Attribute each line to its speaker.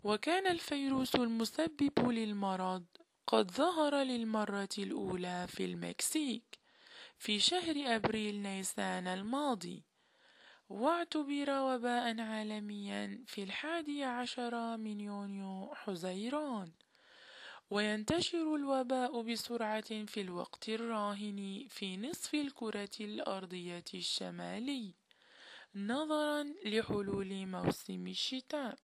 Speaker 1: وكان الفيروس المسبب للمرض قد ظهر للمرة الأولى في المكسيك في شهر أبريل نيسان الماضي، واعتبر وباء عالميا في 11 من يونيو حزيران. وينتشر الوباء بسرعة في الوقت الراهن في نصف الكرة الأرضية الشمالي نظرا لحلول موسم الشتاء.